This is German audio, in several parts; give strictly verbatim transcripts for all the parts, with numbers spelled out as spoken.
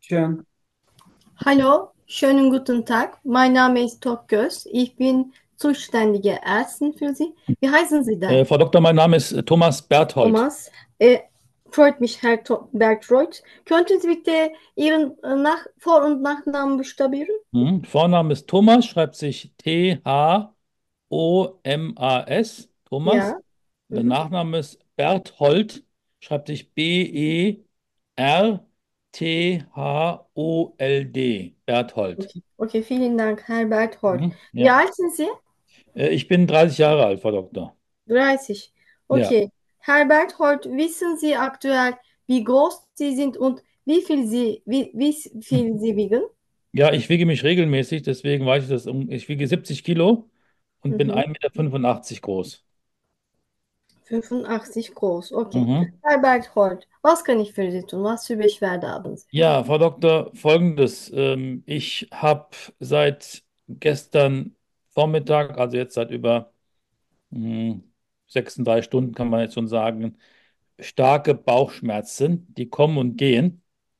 Schön. Hallo, schönen guten Tag. Mein Name ist Tokgöz. Ich bin zuständige Ärztin für Sie. Wie heißen Sie denn? Äh, Frau Doktor, mein Name ist äh, Thomas Berthold. Thomas. Äh, freut mich, Herr To- Bergtroyd. Könnten Sie bitte Ihren äh, Nach Vor- und Nachnamen buchstabieren? Hm. Vorname ist Thomas, schreibt sich T H O M A S, Thomas. Ja. Der Mhm. Nachname ist Berthold, schreibt sich B E R T H O L D, Berthold. Okay. Okay, vielen Dank, Herr Berthold. Mhm. Wie Ja. alt sind Sie? Äh, ich bin dreißig Jahre alt, Frau Doktor. dreißig. Ja. Okay. Herr Berthold, wissen Sie aktuell, wie groß Sie sind und wie viel Sie, wie, wie viel Sie wiegen? Ja, ich wiege mich regelmäßig, deswegen weiß ich das. um- Ich wiege siebzig Kilo und bin Mhm. ein Meter fünfundachtzig groß. fünfundachtzig groß, okay. Mhm. Herbert Holt, was kann ich für Sie tun? Was für Beschwerde haben Sie? Ja, Frau Doktor, Folgendes. Ähm, ich habe seit gestern Vormittag, also jetzt seit über mh, sechsunddreißig Stunden, kann man jetzt schon sagen, starke Bauchschmerzen, die kommen und gehen.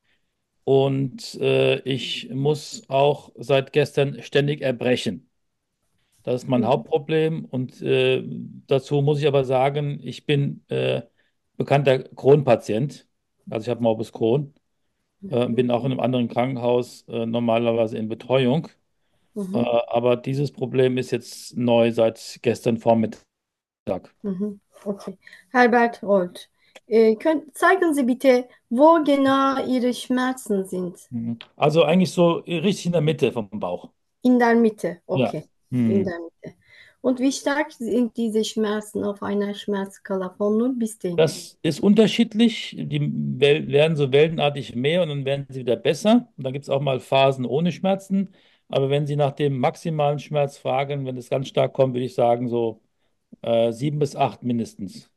Und äh, ich muss auch seit gestern ständig erbrechen. Das ist mein Mhm. Hauptproblem. Und äh, dazu muss ich aber sagen, ich bin äh, bekannter Crohn-Patient. Also ich habe Morbus Crohn. Äh, bin auch in einem anderen Krankenhaus äh, normalerweise in Betreuung. Äh, Mhm. aber dieses Problem ist jetzt neu seit gestern Vormittag. Mhm. Okay. Herbert Holt, äh, können, zeigen Sie bitte, wo genau Ihre Schmerzen sind. Mhm. Also eigentlich so richtig in der Mitte vom Bauch. In der Mitte, Ja. okay. In Mhm. der Mitte. Und wie stark sind diese Schmerzen auf einer Schmerzskala von null bis zehn? Das ist unterschiedlich. Die wel- werden so wellenartig mehr und dann werden sie wieder besser. Und dann gibt es auch mal Phasen ohne Schmerzen. Aber wenn Sie nach dem maximalen Schmerz fragen, wenn es ganz stark kommt, würde ich sagen so äh, sieben bis acht mindestens.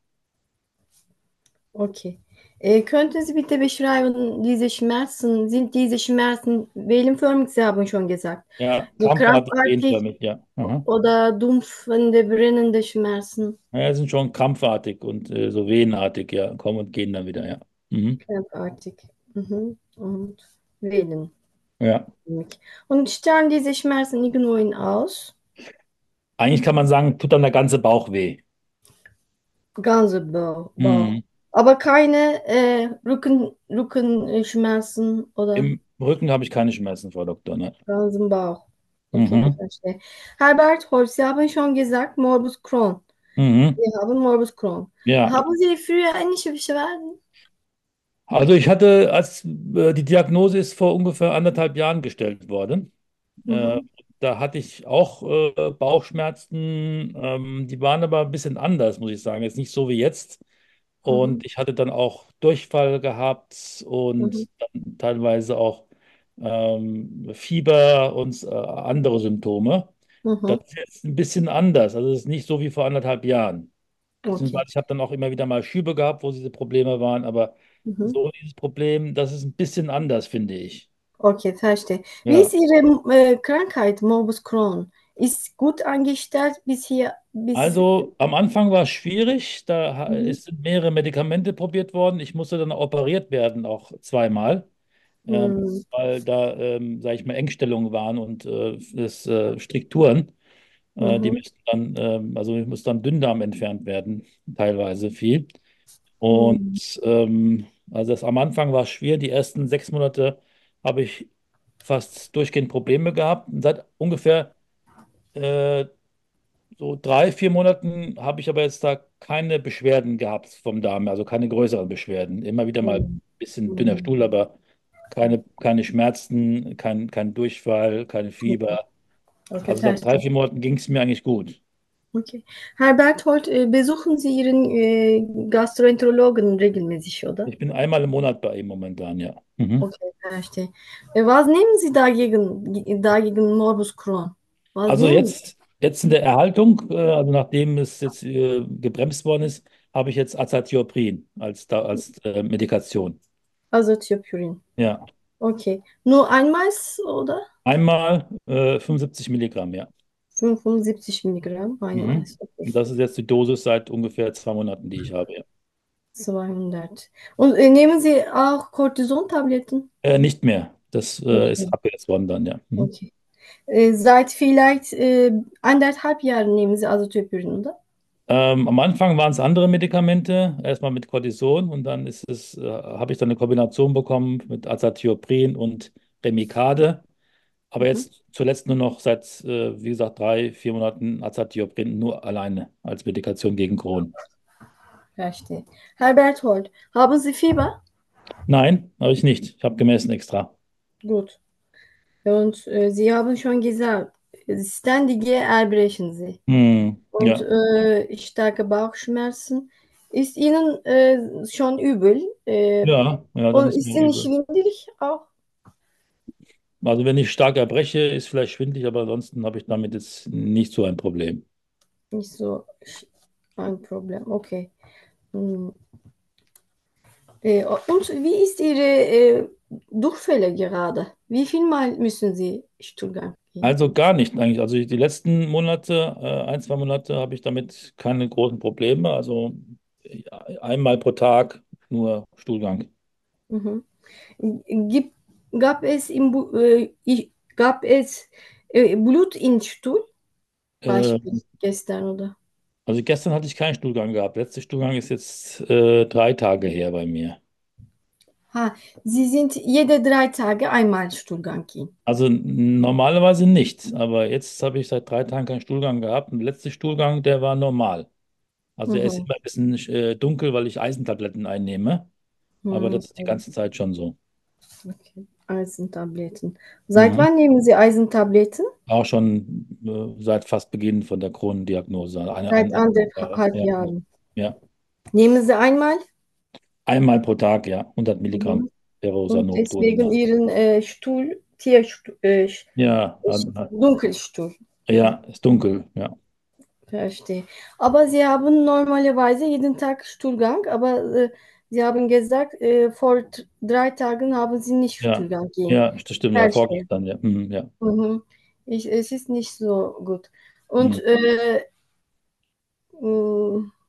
Okay. Äh, könnten Sie bitte beschreiben, diese Schmerzen, sind diese Schmerzen wellenförmig? Sie haben schon gesagt. Ja, So krampfartig, krampfartig wehenförmig, ja. Aha. oder dumpfende, brennende Schmerzen? Ja, sind schon krampfartig und äh, so wehenartig, ja, kommen und gehen dann wieder, ja. Mhm. Krampfartig. Mhm. Und Venen. Ja. Und strahlen diese Schmerzen irgendwohin aus? Eigentlich kann man sagen, tut dann der ganze Bauch weh. Ganze Bauch. Bauch. Mhm. Aber keine äh, Rücken, Rückenschmerzen oder Im Rücken habe ich keine Schmerzen, Frau Doktor, ne? ganzen Bauch. Okay, Mhm. verstehe. Herbert Holz, Sie haben schon gesagt, Morbus Crohn. Mhm. Wir haben Morbus Crohn. Ja. Haben Sie früher ähnliche Beschwerden? Also ich hatte, als äh, die Diagnose ist vor ungefähr anderthalb Jahren gestellt worden. Äh, Mhm. Da hatte ich auch äh, Bauchschmerzen, ähm, die waren aber ein bisschen anders, muss ich sagen. Jetzt nicht so wie jetzt. Mhm. Und ich hatte dann auch Durchfall gehabt Mhm. und dann teilweise auch ähm, Fieber und äh, andere Symptome. Das Mhm. ist jetzt ein bisschen anders. Also es ist nicht so wie vor anderthalb Jahren. Okay. Beziehungsweise ich habe dann auch immer wieder mal Schübe gehabt, wo diese Probleme waren. Aber Mhm. so dieses Problem, das ist ein bisschen anders, finde ich. Okay, verstehe. Wie ist Ja. Ihre äh, Krankheit, Morbus Crohn? Ist gut eingestellt bis hier, bis. Also am Anfang war es schwierig. Da ha- Mhm. es sind mehrere Medikamente probiert worden. Ich musste dann operiert werden, auch zweimal. Ähm, Mhm. weil da, ähm, sage ich mal, Engstellungen waren und äh, es, äh, Strikturen. Äh, die Mhm. müssten dann, ähm, also ich muss dann Dünndarm entfernt werden, teilweise viel. Mhm. Und ähm, also das, am Anfang war es schwer. Die ersten sechs Monate habe ich fast durchgehend Probleme gehabt. Und seit ungefähr äh, so drei, vier Monaten habe ich aber jetzt da keine Beschwerden gehabt vom Darm, also keine größeren Beschwerden. Immer wieder mal ein Mhm. bisschen dünner Mhm. Stuhl, aber keine, keine Schmerzen, kein, kein Durchfall, keine Okay, Fieber. okay, Also nach drei, verstehe. vier Monaten ging es mir eigentlich gut. Okay. Herr Berthold, äh, besuchen Sie Ihren äh, Gastroenterologen regelmäßig, oder? Ich bin einmal im Monat bei ihm momentan, ja. Mhm. Okay, verstehe. Äh, was nehmen Sie dagegen, dagegen Morbus Crohn? Was Also nehmen Sie? jetzt, jetzt in der Erhaltung, äh, also nachdem es jetzt äh, gebremst worden ist, habe ich jetzt Azathioprine als, da, als äh, Medikation. Azathioprine. Ja, Okay. Nur einmal, oder? einmal äh, fünfundsiebzig Milligramm, ja. fünfundsiebzig Milligramm, einmal. Mhm. Okay. Und das ist jetzt die Dosis seit ungefähr zwei Monaten, die ich habe, ja. zweihundert. Und äh, nehmen Sie auch Cortison-Tabletten? Äh, nicht mehr. Das äh, ist Okay, abgesetzt worden dann, ja. Mhm. okay. Äh, seit vielleicht äh, anderthalb Jahren nehmen Sie Azathiopyrin, oder? Ähm, am Anfang waren es andere Medikamente, erstmal mit Cortison und dann ist es, äh, habe ich dann eine Kombination bekommen mit Azathioprин und Remicade. Aber Mhm. jetzt zuletzt nur noch seit, äh, wie gesagt, drei, vier Monaten Azathioprin nur alleine als Medikation gegen Crohn. Verstehe. Herr Berthold, haben Sie Fieber? Nein, habe ich nicht. Ich habe gemessen extra. Gut. Und äh, Sie haben schon gesagt, ständige Erbrechen Sie. Hm, Und ja, äh, starke Bauchschmerzen. Ist Ihnen äh, schon übel? Äh, ja, ja, dann und ist ist mir Ihnen übel. schwindelig auch? Also wenn ich stark erbreche, ist vielleicht schwindelig, aber ansonsten habe ich damit jetzt nicht so ein Problem. Nicht so sch- ein Problem. Okay. Hm. Äh, und wie ist Ihre äh, Durchfälle gerade? Wie viel Mal müssen Sie Stuhlgang gehen? Also gar nicht eigentlich. Also die letzten Monate, äh, ein, zwei Monate, habe ich damit keine großen Probleme. Also ja, einmal pro Tag nur Stuhlgang. Mhm. Gibt, gab es im, Bu- äh, ich, gab es äh, Blut in Stuhl? Äh, Beispiel gestern oder? also gestern hatte ich keinen Stuhlgang gehabt. Letzter Stuhlgang ist jetzt äh, drei Tage her bei mir. Ha, Sie sind jede drei Tage einmal Stuhlgang gehen. Also n- normalerweise nicht, aber jetzt habe ich seit drei Tagen keinen Stuhlgang gehabt. Und der letzte Stuhlgang, der war normal. Also er ist Mhm. immer ein bisschen äh, dunkel, weil ich Eisentabletten einnehme. Aber Mhm. das ist die ganze Zeit schon so. Okay. Eisentabletten. Seit Mhm. wann nehmen Sie Eisentabletten? Auch schon äh, seit fast Beginn von der Kronendiagnose. Eine, Seit eine, Jahre. anderthalb Ja, Jahren. ja. Nehmen Sie einmal? Einmal pro Tag, ja. hundert Milligramm Mhm. Und Verosanol deswegen Dosenmaß. Ihren äh, Stuhl, Tierstuhl, äh, Sch- Ja, Sch- hat- Dunkelstuhl. Ja, ja, ist dunkel, ja. verstehe. Aber Sie haben normalerweise jeden Tag Stuhlgang, aber äh, Sie haben gesagt, äh, vor t- drei Tagen haben Sie nicht Ja, Stuhlgang gehen. ja, das stimmt, ja, Verstehe. vorgestern, ja. Mhm, ja. Mhm. Ich, es ist nicht so gut. Und Mhm. äh, mh,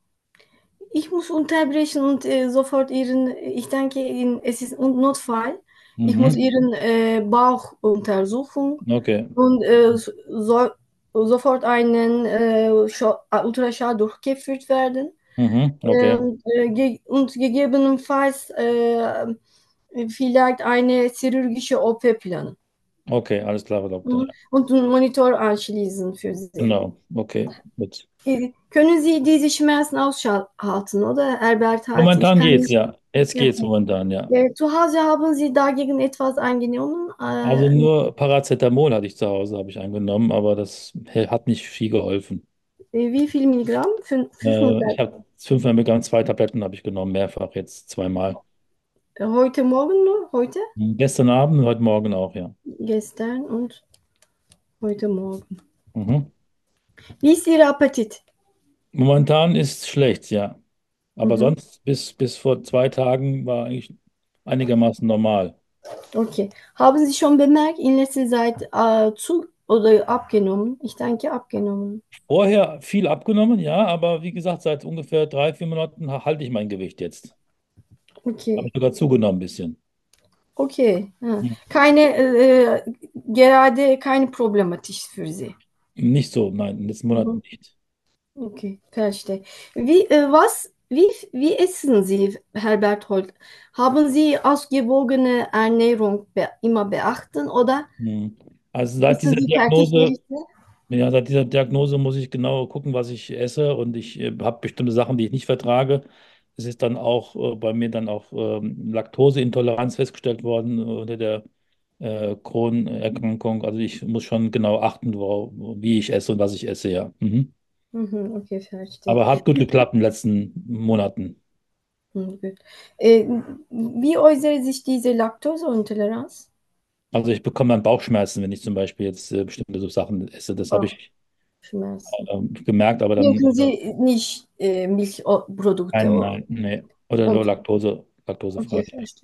ich muss unterbrechen und äh, sofort Ihren, ich denke, Ihnen, es ist ein Notfall. Ich muss Mhm. Ihren äh, Bauch untersuchen Okay. und äh, so, sofort einen äh, Scha- Ultraschall durchgeführt werden. Mhm. Okay. Und, äh, ge und gegebenenfalls äh, vielleicht eine chirurgische O P planen. Okay, alles klar, Frau Doktor. Mhm. Ja. Und einen Monitor anschließen für Sie. Genau. Okay. Gut. Äh, Können Sie diese Schmerzen aushalten, oder, Herbert Hart? Ich Momentan kann geht's, nicht. ja. Jetzt Ja. geht's momentan, ja. Äh, zu Hause haben Sie dagegen etwas eingenommen? Also Äh, nur Paracetamol hatte ich zu Hause, habe ich eingenommen, aber das hat nicht viel geholfen. wie viel Milligramm? Fün- Äh, ich fünfhundert. habe fünfmal Milligramm, zwei Tabletten habe ich genommen, mehrfach, jetzt zweimal. Heute Morgen nur? Heute? Mhm. Gestern Abend und heute Morgen auch, ja. Gestern und heute Morgen. Mhm. Wie ist Ihr Appetit? Momentan ist schlecht, ja. Aber Mhm. sonst bis, bis vor zwei Tagen war eigentlich einigermaßen normal. Okay. Haben Sie schon bemerkt, in letzter Zeit äh, zu oder abgenommen? Ich denke abgenommen. Vorher viel abgenommen, ja, aber wie gesagt, seit ungefähr drei, vier Monaten ha- halte ich mein Gewicht jetzt. Habe ich Okay. sogar zugenommen ein bisschen. Okay. Ha. Hm. Keine, äh, gerade keine problematisch für Sie. Nicht so, nein, in den letzten Monaten Mhm. nicht. Okay, verstehe. Wie, äh, was, wie, wie essen Sie, Herr Berthold? Haben Sie ausgewogene Ernährung be immer beachten oder Hm. Also seit essen dieser Sie Diagnose, Fertiggerichte? ja, seit dieser Diagnose muss ich genau gucken, was ich esse und ich äh, habe bestimmte Sachen, die ich nicht vertrage. Es ist dann auch äh, bei mir dann auch ähm, Laktoseintoleranz festgestellt worden äh, unter der äh, Crohn-Erkrankung. Also ich muss schon genau achten, wo, wie ich esse und was ich esse, ja. Mhm. Mhm, okay, verstehe. Aber hat gut geklappt in den letzten Monaten. Mhm, gut. Äh, wie äußert sich diese Laktoseintoleranz? Also ich bekomme dann Bauchschmerzen, wenn ich zum Beispiel jetzt äh, bestimmte so Sachen esse. Das habe ich Bauchschmerzen. ähm, gemerkt, aber dann Trinken äh, Sie nicht äh, Milchprodukte? nein, Oder? nein, nee. Oder nur Okay, Laktose, okay, laktosefrei. verstehe.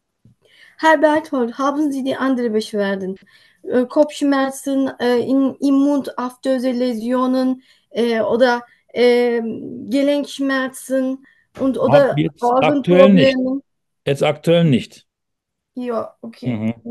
Herr Berthold, haben Sie die anderen Beschwerden? Äh, Kopfschmerzen, äh, in, im Mund aftöse Läsionen äh, oder äh, Gelenkschmerzen und Hab oder jetzt aktuell nicht. Augenprobleme? Jetzt aktuell nicht. Ja, okay. Mhm.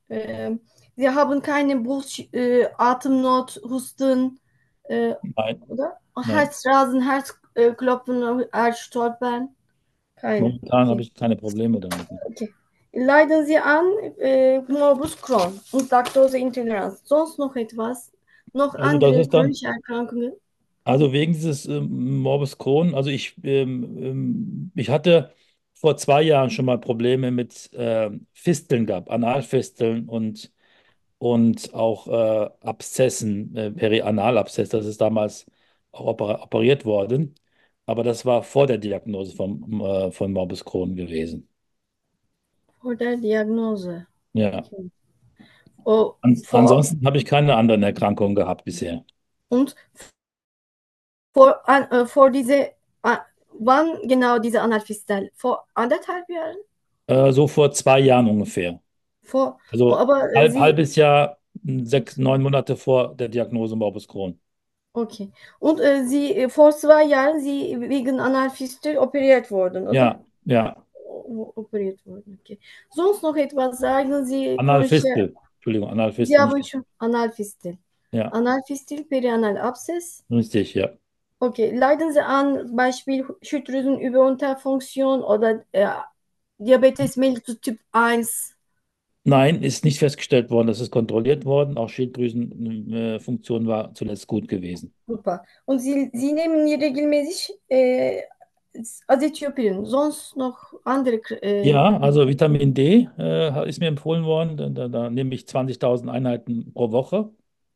Äh, Sie haben keine Brust, äh, Atemnot, Husten, äh, Nein, oder? nein. Herzrasen, Herzklopfen, Herzstolpern? Keine. Momentan habe Okay. ich keine Probleme damit. Okay. Leiden Sie an äh, Morbus Crohn und Laktoseintoleranz? Sonst noch etwas? Noch Also das andere ist dann, chronische Erkrankungen? also wegen dieses ähm, Morbus Crohn, also ich, ähm, ähm, ich hatte vor zwei Jahren schon mal Probleme mit ähm, Fisteln gehabt, Analfisteln und, und auch äh, Abszessen, äh, Perianalabszess, das ist damals auch oper operiert worden. Aber das war vor der Diagnose vom, äh, von Morbus Crohn gewesen. Vor der Diagnose. Ja. Okay. Oh, Ans vor, ansonsten habe ich keine anderen Erkrankungen gehabt bisher. und vor, an, äh, vor diese, äh, wann genau diese Analfistel? Vor anderthalb Jahren? Äh, so vor zwei Jahren ungefähr. Vor, Also aber äh, halb, Sie, halbes Jahr, mh, sechs, neun Monate vor der Diagnose Morbus Crohn. okay. Und äh, Sie, äh, vor zwei Jahren, Sie wegen Analfistel operiert wurden, oder? Ja, ja. O- Operiert wurden, okay. Sonst noch etwas sagen Sie, chronische, Analfistel. Entschuldigung, Sie Analfistel nicht. haben schon Analfistel. Ja, Analfistel, Perianalabszess. richtig, ja. Okay, leiden Sie an Beispiel Schilddrüsenüberunterfunktion oder äh, Diabetes mellitus Typ eins? Nein, ist nicht festgestellt worden. Das ist kontrolliert worden. Auch Schilddrüsenfunktion war zuletzt gut gewesen. Super. Und Sie, Sie nehmen regelmäßig äh, Azetiopirin, sonst noch andere. Äh, Ja, also Vitamin D äh, ist mir empfohlen worden. Da, da, da nehme ich zwanzigtausend Einheiten pro Woche.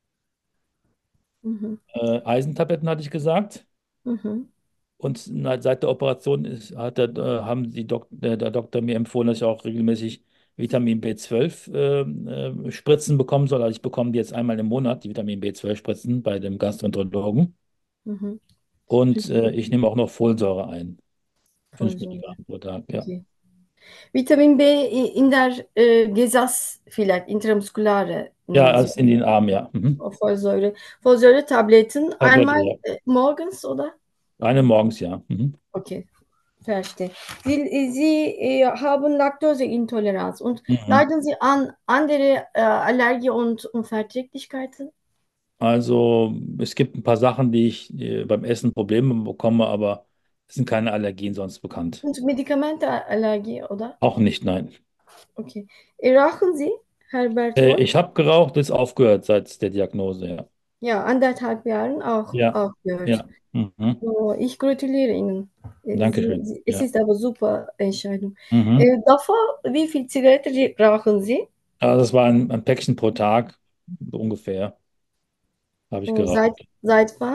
mhm, Äh, Eisentabletten hatte ich gesagt. mhm, Und na, seit der Operation ist, hat der, äh, haben die Dok der, der Doktor mir empfohlen, dass ich auch regelmäßig Vitamin B zwölf äh, äh, Spritzen bekommen soll. Also ich bekomme die jetzt einmal im Monat, die Vitamin B zwölf Spritzen bei dem Gastroenterologen. mhm. Und Super. äh, ich nehme auch noch Folsäure ein. Fünf Folsäure. Milligramm pro Tag, ja. Okay. Vitamin B in der äh, Gesas vielleicht intramuskulare Ja, nehmen Sie also in den Arm, ja. Mhm. Folsäure. Folsäure-Tabletten Tablette, einmal ja. äh, morgens, oder? Eine morgens, ja. Mhm. Okay, verstehe. Sie, Sie äh, haben Laktoseintoleranz und Mhm. leiden Sie an andere äh, Allergie und Unverträglichkeiten Also es gibt ein paar Sachen, die ich äh, beim Essen Probleme bekomme, aber es sind keine Allergien sonst bekannt. und Medikamentenallergie, oder? Auch nicht, nein. Okay. Rauchen Sie, Herr Äh, Berthold? ich habe geraucht, ist aufgehört seit der Diagnose, ja. Ja, anderthalb Jahren auch Ja, aufgehört. ja. Mhm. So, ich gratuliere Ihnen. Äh, Sie, Dankeschön. Sie, es Ja. ist aber super Entscheidung. Mhm. Äh, davor, wie viel Zigaretten rauchen Sie? Also das war ein, ein Päckchen pro Tag, so ungefähr, habe ich Und seit, geraucht. seit wann?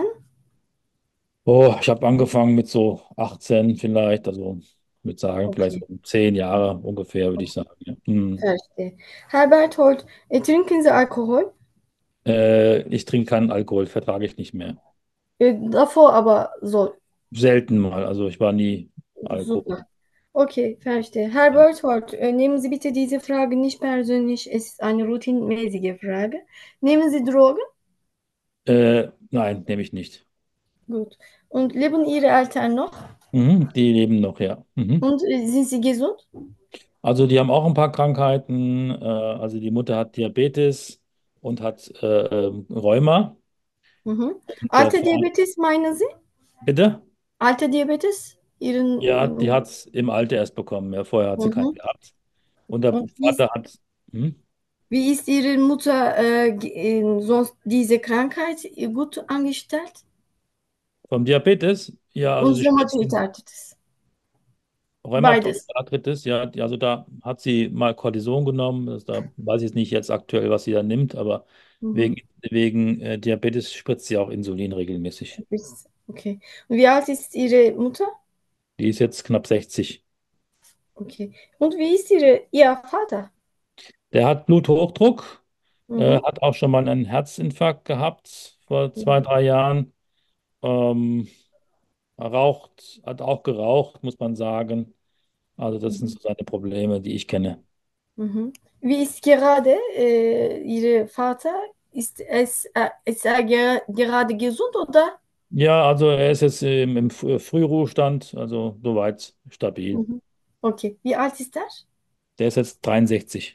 Oh, ich habe angefangen mit so achtzehn vielleicht, also ich würde sagen, vielleicht Okay, so zehn Jahre ungefähr, würde ich okay, sagen. Ja. Mhm. verstehe. Herr Berthold, äh, trinken Sie Alkohol? Äh, ich trinke keinen Alkohol, vertrage ich nicht mehr. Äh, davor aber so, Selten mal, also ich war nie Alkohol. super. Okay, verstehe. Herr Berthold, äh, nehmen Sie bitte diese Frage nicht persönlich. Es ist eine routinmäßige Frage. Nehmen Sie Drogen? Äh, nein, nehme ich nicht. Gut. Und leben Ihre Eltern noch? Mhm. Die leben noch, ja. Mhm. Und äh, sind Sie gesund? Also die haben auch ein paar Krankheiten. Äh, also die Mutter hat Diabetes und hat äh, ähm, Rheuma. Mhm. Und der Alte Vater, Diabetes meinen Sie? bitte? Alte Diabetes? Ja, die Ihren, hat es im Alter erst bekommen. Ja, vorher hat sie keinen mhm. gehabt. Und der Und wie ist, Vater hat hm, wie ist Ihre Mutter äh, ge- äh, sonst diese Krankheit äh, gut angestellt? vom Diabetes. Ja, also Und die Rheumatoid Schmerzen, Arthritis? Rheumatoid Beides. Arthritis, ja, die, also da hat sie mal Cortison genommen. Das, da weiß ich jetzt nicht jetzt aktuell, was sie da nimmt, aber Mhm. wegen, wegen äh, Diabetes spritzt sie auch Insulin regelmäßig. Ist- Okay. Und wie alt ist Ihre Mutter? Die ist jetzt knapp sechzig. Okay. Und wie ist Ihre, Ihr Vater? Der hat Bluthochdruck, äh, Mhm. hat auch schon mal einen Herzinfarkt gehabt vor zwei, drei Jahren. Ähm, raucht, hat auch geraucht, muss man sagen. Also das sind Mhm. so seine Probleme, die ich kenne. Mhm. Wie ist gerade äh, Ihr Vater? Ist es äh, ist er ge gerade gesund oder? Ja, also er ist jetzt im, im Früh- Frühruhestand, also soweit stabil. Mhm. Okay. Wie alt ist er? Der ist jetzt dreiundsechzig.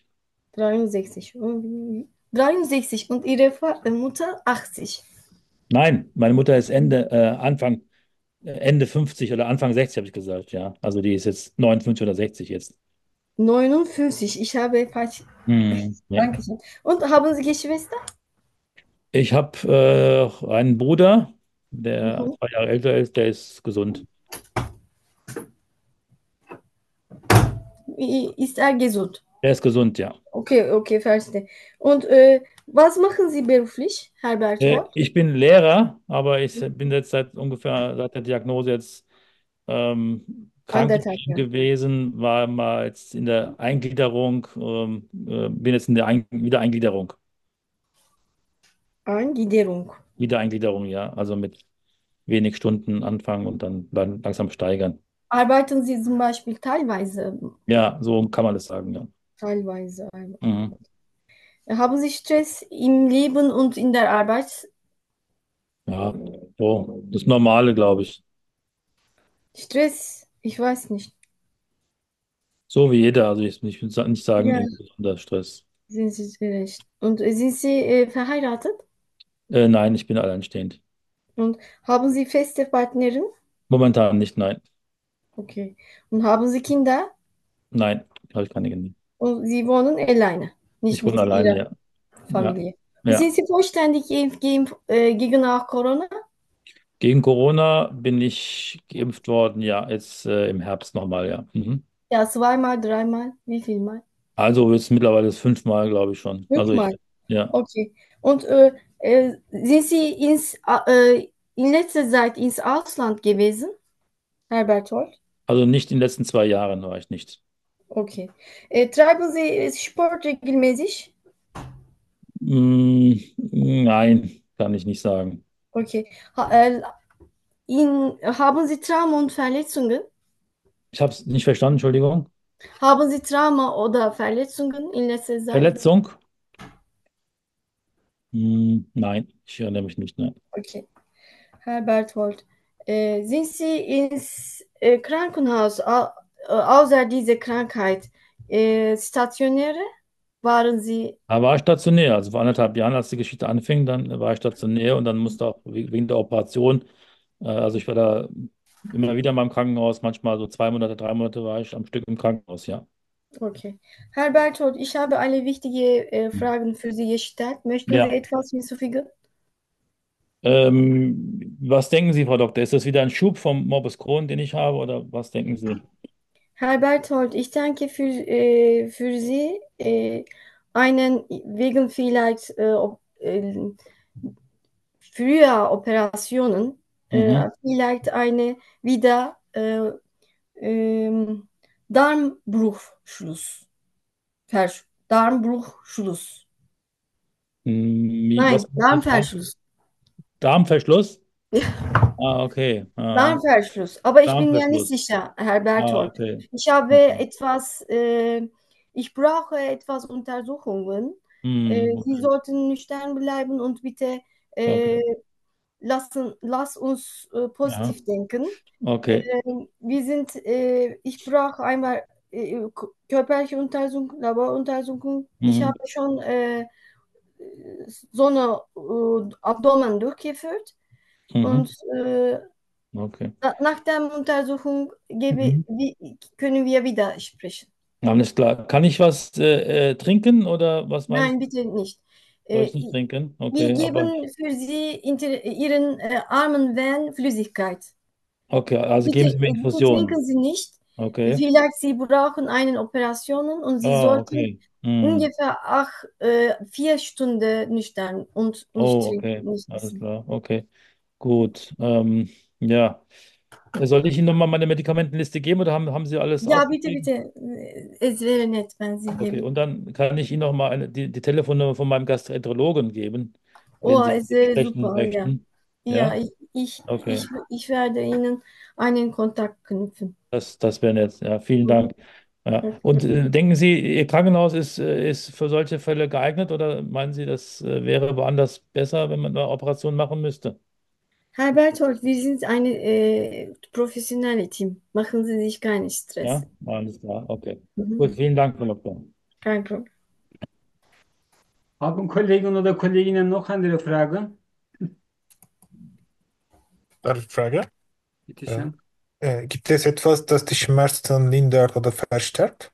dreiundsechzig. Und- dreiundsechzig und Ihre Fa- äh, Mutter achtzig. Nein, meine Mutter ist Ende, äh, Anfang, äh, Ende fünfzig oder Anfang sechzig, habe ich gesagt, ja. Also die ist jetzt neunundfünfzig oder sechzig jetzt. neunundfünfzig. Ich habe falsch. Hm, ja. Dankeschön. Und haben Sie Geschwister? Ich habe äh, einen Bruder, der Mhm. zwei Jahre älter ist, der ist gesund. I- Ist er gesund? Der ist gesund, ja. Okay, okay, verstehe. Und äh, was machen Sie beruflich, Herr Äh, Berthold? ich bin Lehrer, aber ich bin jetzt seit ungefähr seit der Diagnose jetzt ähm, An der krankgeschrieben Tafel. gewesen, war mal jetzt in der Eingliederung, ähm, äh, bin jetzt in der Ein Wiedereingliederung. Eingliederung. Wiedereingliederung, ja. Also mit wenig Stunden anfangen und dann, dann langsam steigern. Arbeiten Sie zum Beispiel teilweise? Ja, so kann man das sagen, ja. Teilweise. Mhm. Haben Sie Stress im Leben und in der Arbeit? Ja, so, das Normale, glaube ich. Stress, ich weiß nicht. So wie jeder. Also ich, ich würde nicht sagen, Ja, irgendwie besonder Stress. sind Sie recht. Und äh, sind Sie äh, verheiratet? Äh, nein, ich bin alleinstehend. Und haben Sie feste Partnerin? Momentan nicht, nein. Okay. Und haben Sie Kinder? Nein, habe ich keine Kinder. Und Sie wohnen alleine, nicht Ich wohne mit alleine, Ihrer ja. Ja, Familie. Sind ja. Sie vollständig geimpft, geimpft, äh, gegen auch Corona? Gegen Corona bin ich geimpft worden, ja, jetzt äh, im Herbst nochmal, ja. Mhm. Ja, zweimal, dreimal, wie viel Mal? Also jetzt mittlerweile das fünfmal, glaube ich schon. Also ich, Fünfmal. ja. Okay. Und äh, äh, sind Sie ins, äh, in letzter Zeit ins Ausland gewesen, Herbert Holt? Also nicht in den letzten zwei Jahren war ich nicht. Okay. Äh, treiben Sie äh, Sport regelmäßig? Mm, nein, kann ich nicht sagen. Okay. Ha, äh, in, haben Sie Trauma und Verletzungen? Ich habe es nicht verstanden, Entschuldigung. Haben Sie Trauma oder Verletzungen in letzter Zeit? Verletzung? Mm, nein, ich erinnere mich nicht. Nein. Okay. Herbert Holt. Äh, sind Sie ins äh, Krankenhaus, au, äh, außer dieser Krankheit, äh, stationäre? Waren Sie? Da war ich stationär. Also vor anderthalb Jahren, als die Geschichte anfing, dann war ich stationär und dann musste auch we- wegen der Operation, äh, also ich war da immer wieder mal im Krankenhaus, manchmal so zwei Monate, drei Monate war ich am Stück im Krankenhaus, ja. Okay. Herr Berthold, ich habe alle wichtigen äh, Fragen für Sie gestellt. Möchten Sie Ja. etwas hinzufügen? Ähm, was denken Sie, Frau Doktor? Ist das wieder ein Schub vom Morbus Crohn, den ich habe, oder was denken Sie? Herr Berthold, ich danke für, äh, für Sie. Äh, einen wegen vielleicht äh, ob, äh, früher Operationen, äh, Mhm. vielleicht eine wieder äh, ähm, Darmbruchschluss. Versch Darmbruchschluss. Hm, was Nein, passiert da? Darmverschluss. Darmverschluss? Ah, okay. Ah, Darmverschluss. Aber ich bin mir nicht Darmverschluss. sicher, Herr Ah, Berthold. okay. Ich habe Okay. etwas, äh, ich brauche etwas Untersuchungen. Äh, Hm, Sie okay. sollten nüchtern bleiben und bitte Okay. äh, lassen, lass uns äh, Ja. positiv denken. Äh, Okay. wir sind, äh, ich brauche einmal äh, k- körperliche Untersuchung, Laboruntersuchung. Ich Mhm. habe schon äh, so eine äh, Abdomen durchgeführt und Mhm. äh, Okay. Na- nach der Untersuchung gebe, Mhm. wie, können wir wieder sprechen. Alles klar. Kann ich was äh, äh, trinken oder was meinen Nein, Sie? bitte nicht. Soll Äh, ich nicht i- trinken? wir Okay, aber geben für Sie inter, Ihren äh, armen Van Flüssigkeit. okay, also Bitte, geben Sie mir äh, bitte trinken Infusionen. Sie nicht. Okay. Vielleicht Sie brauchen eine Operation und Sie Ah, sollten okay. Hm. ungefähr ach, äh, vier Stunden nüchtern und nicht Oh, trinken, okay. nicht Alles essen. klar. Okay. Gut. Ähm, ja. Soll ich Ihnen nochmal meine Medikamentenliste geben oder haben, haben Sie alles Ja, bitte, aufgeschrieben? bitte. Äh, Es wäre nett, wenn Sie Okay, geben. und dann kann ich Ihnen nochmal eine, die, die Telefonnummer von meinem Gastroenterologen geben, wenn Oh, Sie es mit ihm wäre sprechen super, ja. möchten. Ja, Ja? ich, ich, Okay. ich, ich werde Ihnen einen Kontakt knüpfen. Das, das wäre nett. Ja, vielen Mhm. Dank. Ja. Und Okay. äh, denken Sie, Ihr Krankenhaus ist, äh, ist für solche Fälle geeignet oder meinen Sie, das äh, wäre woanders besser, wenn man eine Operation machen müsste? Herr Berthold, wir sind eine äh, professionelle Team. Machen Sie sich keinen Stress. Ja, alles klar. Okay. Mhm. Gut, vielen Dank, Frau Doktor. Kein Problem. Haben Kollegen oder Kolleginnen noch andere Fragen? Darf ich fragen? Bitte Ja. schön. Äh, gibt es etwas, das die Schmerzen lindert oder verstärkt?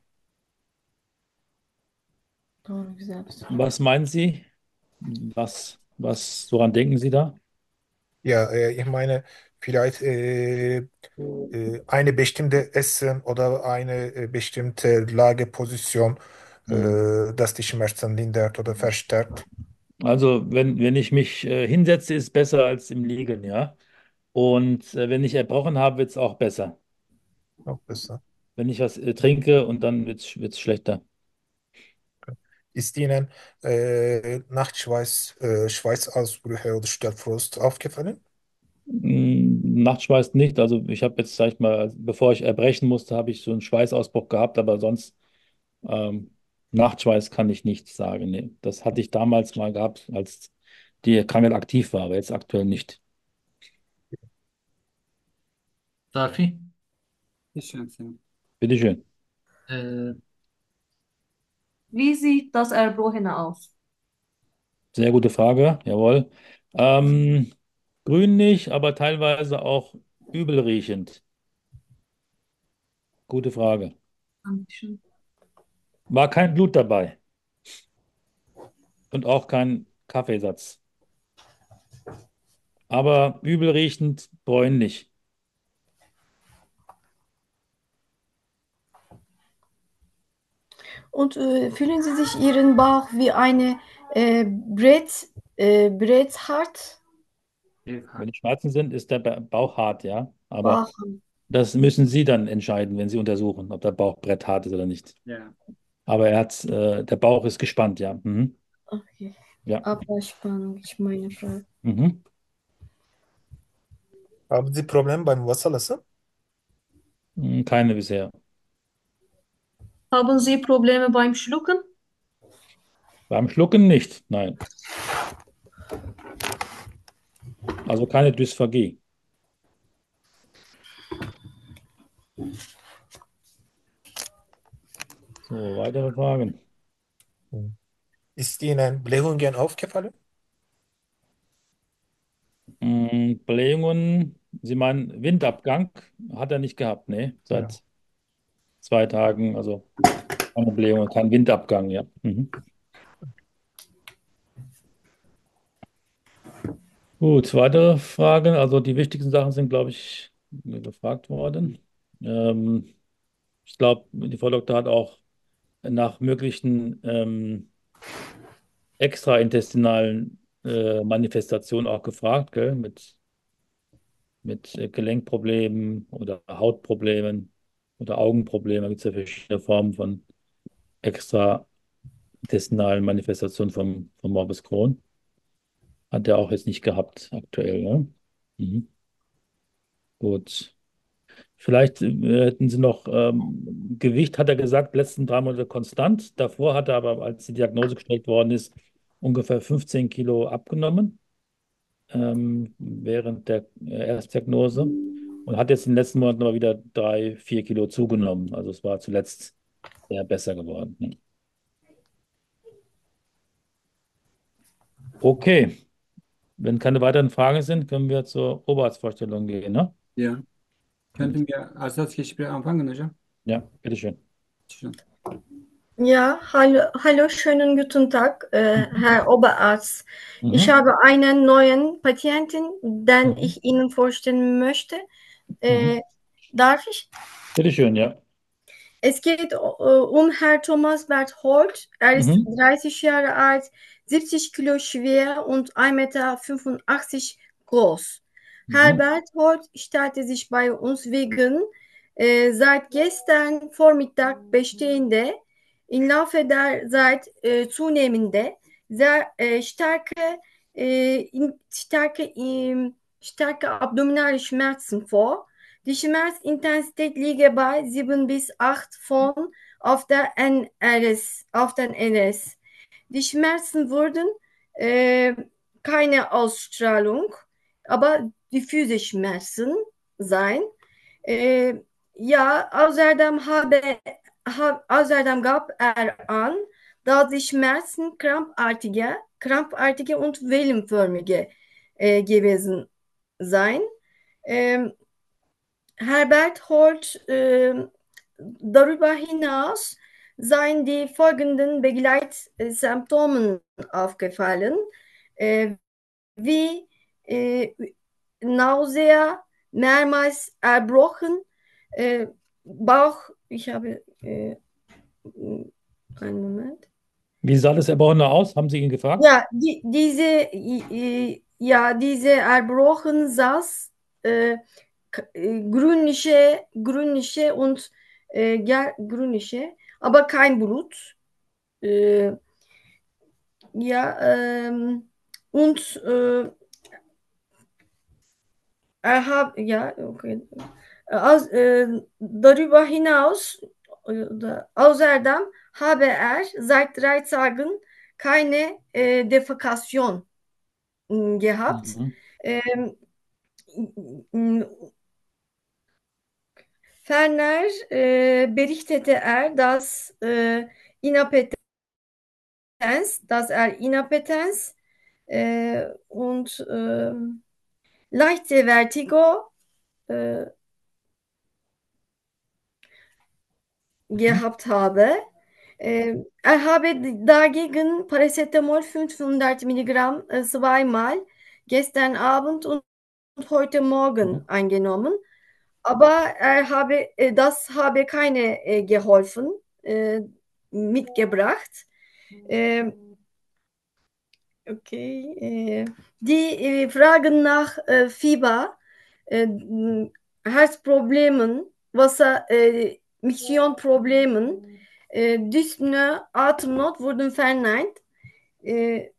Doğru, güzel bir soru. Was meinen Sie? Was, was, woran denken Sie da? Ja, äh, ich meine, vielleicht äh, äh, eine bestimmte Essen oder eine äh, bestimmte Lageposition, Hm. äh, das die Schmerzen lindert oder verstärkt. Also, wenn, wenn ich mich äh, hinsetze, ist besser als im Liegen, ja. Und äh, wenn ich erbrochen habe, wird es auch besser. Auch besser. Wenn ich was äh, trinke und dann wird es schlechter. Ist Ihnen äh, Nachtschweiß, äh, Schweißausbrüche oder Störfrost aufgefallen? Hm, Nachtschweiß nicht. Also ich habe jetzt, sag ich mal, bevor ich erbrechen musste, habe ich so einen Schweißausbruch gehabt, aber sonst ähm, Nachtschweiß kann ich nicht sagen. Nee. Das hatte ich damals mal gehabt, als die Krankheit aktiv war, aber jetzt aktuell nicht. Darf ich? Bitte schön. Senin. Bitteschön. Äh, Wie sieht das Erbrochene aus? Sehr gute Frage, jawohl. Ähm, grünlich, aber teilweise auch übelriechend. Gute Frage. Dankeschön. War kein Blut dabei und auch kein Kaffeesatz, aber übelriechend, bräunlich. Und äh, fühlen Sie sich Ihren Bauch wie eine äh, Brett, äh, Bretthart? Wenn die Schmerzen sind, ist der Ba- Bauch hart, ja. Aber Bauch. das müssen Sie dann entscheiden, wenn Sie untersuchen, ob der Bauchbrett hart ist oder nicht. ja. Aber er hat, äh, der Bauch ist gespannt, ja. Mhm. Okay. Ja. Ablassspannung, ich meine Frage. Mhm. Haben Sie Probleme beim Wasserlassen? Mhm, keine bisher. Haben Sie Probleme beim Schlucken? Beim Schlucken nicht, nein. Also keine Dysphagie. So, weitere Fragen. Hm. Ist Ihnen Blähungen aufgefallen? Mhm, Blähungen, Sie meinen Windabgang? Hat er nicht gehabt, ne? Ja. Seit zwei Tagen, also keine Blähungen, kein Windabgang, ja. Mhm. Gut, weitere Fragen. Also die wichtigsten Sachen sind, glaube ich, gefragt worden. Ähm, ich glaube, die Frau Doktor hat auch nach möglichen ähm, extraintestinalen äh, Manifestationen auch gefragt, gell? Mit, mit äh, Gelenkproblemen oder Hautproblemen oder Augenproblemen. Da gibt es ja verschiedene Formen von extraintestinalen Manifestationen vom, vom Morbus Crohn. Hat er auch jetzt nicht gehabt aktuell, ne? Mhm. Gut. Vielleicht äh, hätten Sie noch ähm, Gewicht, hat er gesagt, letzten drei Monate konstant. Davor hat er aber, als die Diagnose gestellt worden ist, ungefähr fünfzehn Kilo abgenommen ähm, während der äh, Erstdiagnose und hat jetzt in den letzten Monaten aber wieder drei, vier Kilo zugenommen. Also es war zuletzt eher besser geworden. Ne? Okay, wenn keine weiteren Fragen sind, können wir zur Oberarztvorstellung gehen. Ne? Ja. Gut. Könnten wir Ersatzgespräch anfangen, hocam? Ja, bitteschön. Bitte schön. Ja, hallo, hallo, schönen guten Tag, äh, Mhm. Herr Oberarzt. Ich Mhm. habe einen neuen Patienten, den Mhm. ich Ihnen vorstellen möchte. Mhm. Äh, darf ich? Bitteschön, ja. Es geht äh, um Herr Thomas Berthold. Er ist Mhm. dreißig Jahre alt, siebzig Kilo schwer und ein Meter fünfundachtzig groß. Herr Mhm. Berthold stellte sich bei uns wegen äh, seit gestern Vormittag bestehende, im Laufe der Zeit äh, zunehmende, sehr äh, starke, äh, in, starke, äh, starke abdominale Schmerzen vor. Die Schmerzintensität liegt bei sieben bis acht von auf der N R S, auf den N S. Die Schmerzen wurden äh, keine Ausstrahlung, aber diffuse Schmerzen sein. Äh, ja, außerdem, habe, ha, außerdem gab er an, da die Schmerzen krampfartige, krampfartige und wellenförmige äh, gewesen sein. Ähm, Herbert Holt ähm, darüber hinaus seien die folgenden Begleitsymptomen aufgefallen, äh, wie äh, Nausea, mehrmals erbrochen, äh, Bauch, ich habe äh, einen Moment. Wie sah das Erbrochene aus? Haben Sie ihn gefragt? Ja, die, diese, äh, ja, diese erbrochen saß äh, k- äh, grünliche, grünliche und äh, ja, grünliche, aber kein Blut. Äh, ja, ähm, und äh, er hat, ja, okay. Aus, äh, darüber hinaus, äh, außerdem habe er seit drei Tagen keine äh, Defekation mh, gehabt. Mhm. Ähm, mh, Ferner äh, berichtete er, dass äh, Inappetenz, dass er Inappetenz äh, und äh, leichte Vertigo äh, Mhm. gehabt habe. Äh, er habe dagegen Paracetamol fünfhundert Milligramm äh, zweimal gestern Abend und heute Morgen Mhm. eingenommen. Aber er habe, äh, das habe keine äh, geholfen, äh, mitgebracht. Äh, okay. Äh, die äh, Fragen nach äh, Fieber, äh, m, Herzproblemen, Wasser, äh, Missionproblemen, äh, Dyspnoe, Atemnot wurden verneint. Äh,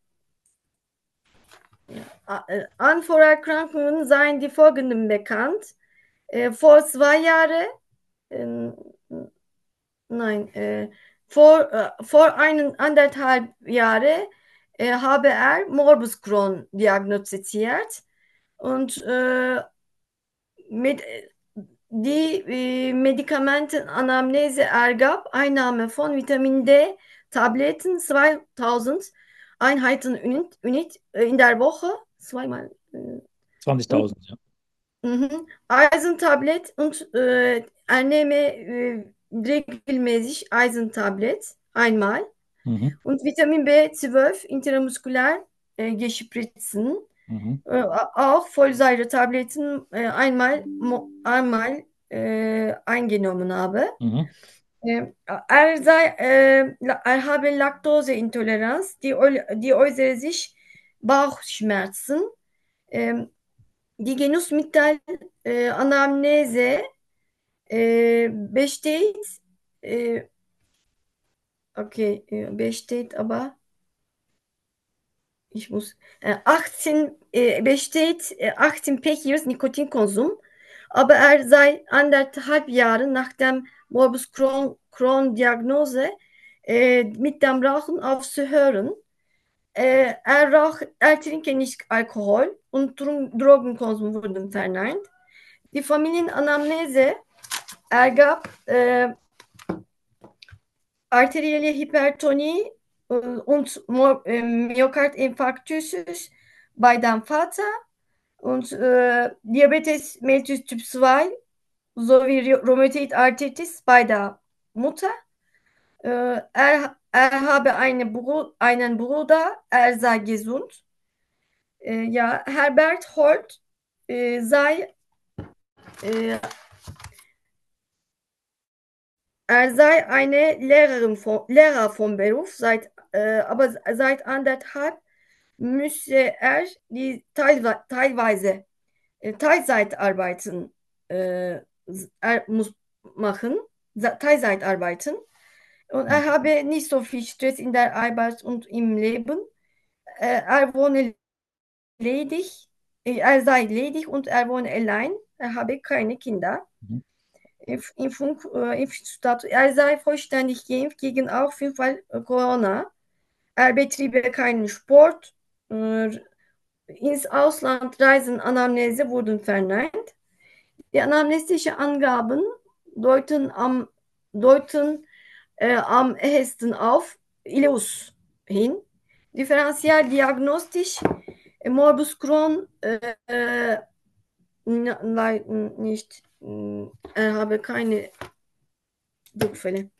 a- äh, An Vorerkrankungen seien die folgenden bekannt. Äh, vor zwei Jahren, äh, nein, äh, vor, äh, vor einen anderthalb Jahre äh, habe er Morbus Crohn diagnostiziert und äh, mit die äh, Medikamentenanamnese ergab Einnahme von Vitamin D Tabletten zweitausend Einheiten Unit, Unit äh, in der Woche, zweimal. Äh, und zwanzigtausend, ja. mhm. Eisentablet und äh, er nehme äh, regelmäßig Eisentablet einmal Mhm. und Vitamin B zwölf intramuskulär äh, gespritzen. Mhm. Äh, auch Folsäure-Tabletten äh, einmal, mo- einmal äh, eingenommen habe. Mhm. Äh, er, sei, äh, la- er habe Laktoseintoleranz, die, äu- die äußere sich Bauchschmerzen. Ähm, Die Genussmittel äh, Anamnese äh, besteht, äh, okay, äh, besteht aber, ich muss, äh, achtzehn, äh, besteht äh, achtzehn Packets Nikotinkonsum, aber er sei anderthalb Jahre nach dem Morbus Crohn, Crohn-Diagnose äh, mit dem Rauchen aufzuhören. Äh, er, rauch, er trinke nicht Alkohol und Dro- Drogenkonsum wurden verneint. Die Familienanamnese ergab äh, arterielle Hypertonie äh, und Mo äh, Myokardinfarktus bei dem Vater und äh, Diabetes mellitus Typ zwei sowie Rheumatoid Arthritis bei der Mutter. Äh, er, er habe eine Bru einen Bruder, er sei gesund. Äh, ja, Herbert Holt äh, sei äh, er sei eine Lehrerin von, Lehrer vom Beruf, seit, äh, aber seit anderthalb müsse er die teilwe teilweise äh, Teilzeitarbeiten äh, er muss machen, Teilzeitarbeiten. Und er Mhm. habe nicht so viel Stress in der Arbeit und im Leben. Äh, er wohne ledig, äh, er sei ledig und er wohne allein. Er habe keine Kinder. Mhm. Impf Impfung, äh, Impfstatus. Er sei vollständig geimpft gegen auch fünfmal Corona. Er betriebe keinen Sport. Äh, ins Ausland reisen Anamnese wurden verneint. Die anamnestische Angaben deuten am, deuten, äh, am ehesten auf ileus hin. Differential diagnostisch, äh, Morbus Crohn, äh, äh, n- lei- n- nicht, mh, er habe keine Durchfälle.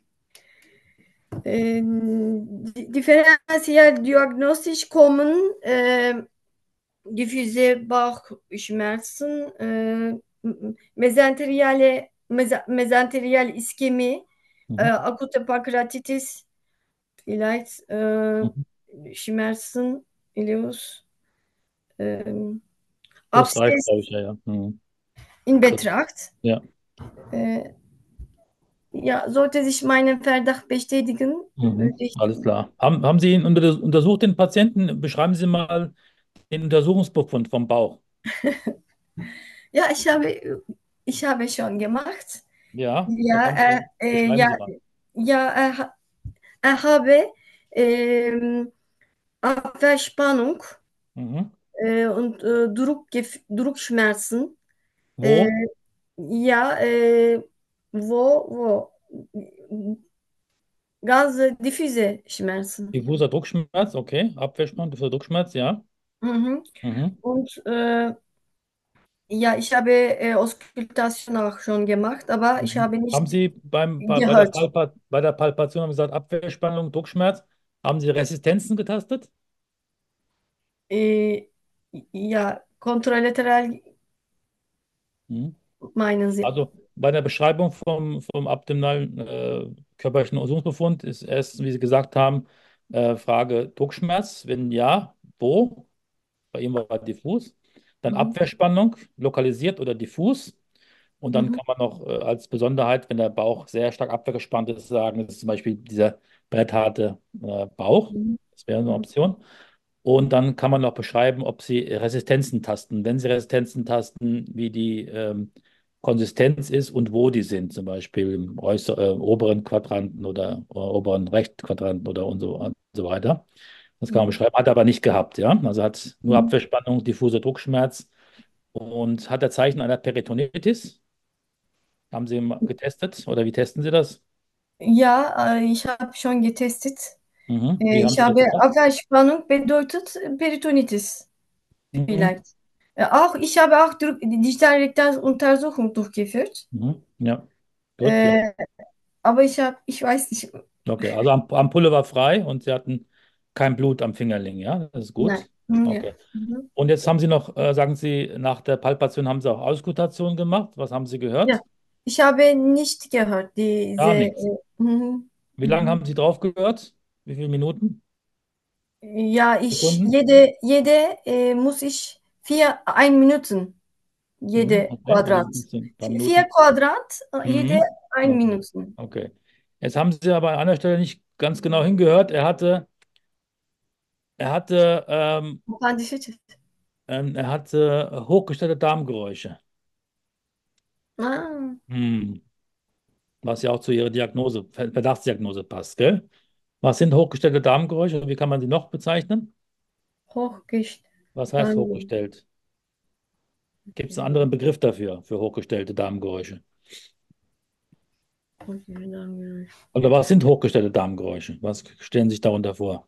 Ähm, di- Differential diagnostisch kommen äh, diffuse Bauchschmerzen, äh, m- mesenteriale, meza- mesenterial Iskemi, äh, Mhm. akute Pankreatitis, vielleicht äh, Mhm. Schmerzen, Ileus, ähm, Das reicht, Abszess glaube ich, ja, ja. Mhm. in Das, Betracht. ja. Äh, ja, sollte sich mein Verdacht bestätigen, würde Mhm. ich. Alles klar. Haben, haben Sie ihn unter, untersucht, den Patienten? Beschreiben Sie mal den Untersuchungsbefund vom Bauch. Ja, ich habe, ich habe schon gemacht. Ja, was Ja, haben äh, Sie? äh, Beschreiben ja, Sie mal. ja, er, ha- er habe ähm, Abwehrspannung Mhm. äh, und äh, Druck, Druckschmerzen. Äh, Wo? ja, äh, wo, wo? Ganz äh, diffuse Schmerzen. Diffuser Druckschmerz, okay. Abwehrspannung, diffuser Druckschmerz, ja. Mhm. Mhm. Und äh, ja, ich habe äh, Auskultation auch schon gemacht, aber ich Mhm. habe Haben nicht Sie beim, bei, bei der gehört. Palpa, bei der Palpation haben Sie gesagt, Abwehrspannung, Druckschmerz, haben Sie Resistenzen getastet? Äh, ja, kontralateral Mhm. meinen Sie? Also bei der Beschreibung vom, vom abdominalen äh, körperlichen Untersuchungsbefund ist erst, wie Sie gesagt haben, äh, Frage Druckschmerz. Wenn ja, wo? Bei ihm war diffus. Dann Mhm. Abwehrspannung, lokalisiert oder diffus. Und dann Mhm. kann man noch äh, als Besonderheit, wenn der Bauch sehr stark abwehrgespannt ist, sagen, das ist zum Beispiel dieser brettharte äh, Bauch. Mhm. Das wäre eine Mhm. Option. Und dann kann man noch beschreiben, ob Sie Resistenzen tasten. Wenn Sie Resistenzen tasten, wie die ähm, Konsistenz ist und wo die sind, zum Beispiel im äußer, äh, oberen Quadranten oder, oder oberen rechten Quadranten oder und so, und so weiter. Das kann man Mhm. beschreiben. Hat er aber nicht gehabt, ja. Also hat nur Mhm. Abwehrspannung, diffuser Druckschmerz und hat er Zeichen einer Peritonitis. Haben Sie mal getestet oder wie testen Sie das? Ja, äh, ich habe schon getestet. Mhm. Äh, Wie haben ich Sie das habe gemacht? Abwehrspannung bedeutet Peritonitis Mhm. vielleicht. Äh, auch ich habe auch durch, digital Rektaluntersuchung durchgeführt. Mhm. Ja, gut, ja. Äh, aber ich habe, ich weiß nicht. Okay, also Am- Ampulle war frei und Sie hatten kein Blut am Fingerling, ja? Das ist Nein. gut. Mhm, ja. Okay. Mhm. Und jetzt haben Sie noch, äh, sagen Sie, nach der Palpation haben Sie auch Auskultation gemacht. Was haben Sie Ja. gehört? Ich habe nicht gehört, diese. Gar nichts. Äh, mhm. Wie lange Mhm. haben Sie drauf gehört? Wie viele Minuten? Ja, ich, Sekunden? jede, jede äh, muss ich vier, ein Minuten, Mhm. jede Okay, also Quadrat. ein paar Vi- Vier Minuten. Quadrat, äh, jede Mhm. ein Okay. Minuten. Okay. Jetzt haben Sie aber an einer Stelle nicht ganz genau hingehört. Er hatte, er hatte, ähm, Appendizitis. ähm, er hatte hochgestellte Darmgeräusche. Ah, Hm. Was ja auch zu Ihrer Diagnose, Ver- Verdachtsdiagnose passt, gell? Was sind hochgestellte Darmgeräusche? Wie kann man sie noch bezeichnen? hochgestellt. Was heißt hochgestellt? Gibt es einen anderen Begriff dafür, für hochgestellte Darmgeräusche? Oder was sind hochgestellte Darmgeräusche? Was stellen Sie sich darunter vor?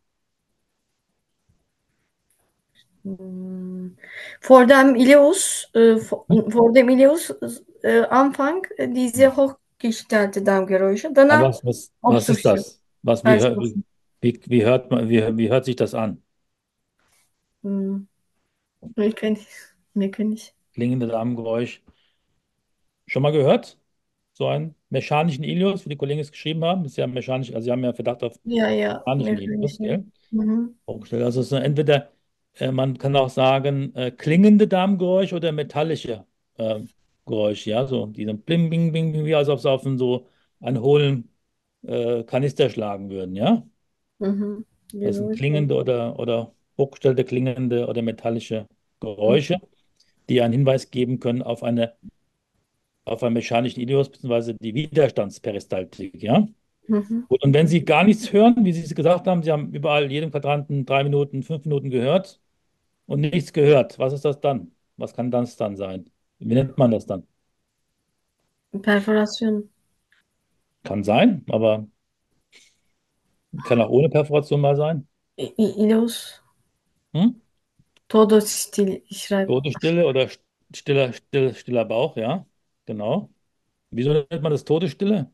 Hm. Vor dem Ileus, äh, vor, Hm? vor dem Ileus äh, Anfang äh, diese hochgestellte Darmgeräusche, Aber danach was, was, was ist Obstruktion. das? Was, wie, hör- wie, Verstopfen. wie, wie hört man, wie, wie hört sich das an? Hm. Mir kann ich, mir kann ich. Klingende Darmgeräusch. Schon mal gehört? So einen mechanischen Ilius, wie die Kollegen es geschrieben haben. Ist ja mechanisch, also Sie haben ja Verdacht auf Ja, ja, mechanischen mir kann ich. Ilius, gell? Mhm. Vorgestellt. Also es ist entweder, äh, man kann auch sagen, äh, klingende Darmgeräusch oder metallische äh, Geräusche, ja, so diese Bling, Bing, Bing, Bing, wie als ob sie auf einen, so einen hohlen äh, Kanister schlagen würden, ja. Mhm. Das sind Geräusche. klingende oder, oder hochgestellte klingende oder metallische Mhm. Geräusche, die einen Hinweis geben können auf eine, auf einen mechanischen Ilius, beziehungsweise die Widerstandsperistaltik, ja. Mhm. Gut, und wenn Sie gar nichts hören, wie Sie es gesagt haben, Sie haben überall jedem Quadranten drei Minuten, fünf Minuten gehört, und nichts gehört. Was ist das dann? Was kann das dann sein? Wie nennt man das dann? Perforation. Kann sein, aber Kann auch ohne Perforation mal sein. I- I- Ileus, Hm? Todesstil, ich schreibe. Tote Stille oder st- stiller, still, stiller Bauch, ja, genau. Wieso nennt man das tote Stille?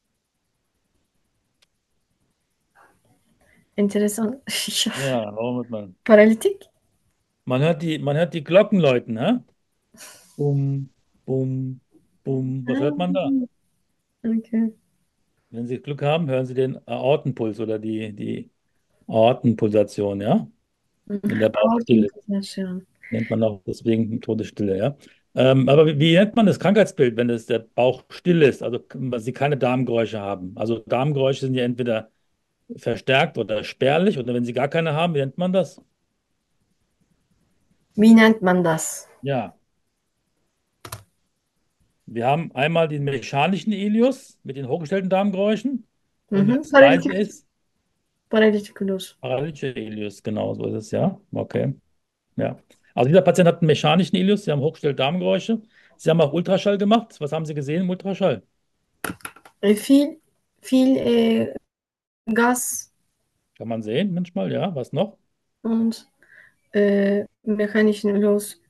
Interessant. Ich hoffe. Ja, warum wird man? Paralytik? Man hört die, man hört die Glocken läuten, hä? Bum, bum, bum. Was hört man da? Ah, okay. Wenn Sie Glück haben, hören Sie den Aortenpuls oder die, die Aortenpulsation, ja? Wenn der Bauch still ist, Aortenkonzentration. nennt man auch deswegen Todesstille, ja? Ähm, aber wie, wie nennt man das Krankheitsbild, wenn es der Bauch still ist, also wenn Sie keine Darmgeräusche haben? Also Darmgeräusche sind ja entweder verstärkt oder spärlich oder wenn Sie gar keine haben, wie nennt man das? Wie nennt man das? Ja, wir haben einmal den mechanischen Ilius mit den hochgestellten Darmgeräuschen und Mhm. das zweite Paralytik, ist Paralytikulus. parallelischer Ilius, genau so ist es, ja. Okay, ja. Also dieser Patient hat einen mechanischen Ilius, Sie haben hochgestellte Darmgeräusche. Sie haben auch Ultraschall gemacht. Was haben Sie gesehen im Ultraschall? Äh, Viel, viel äh, Gas Kann man sehen manchmal, ja. Was noch? und äh, mechanischen Los.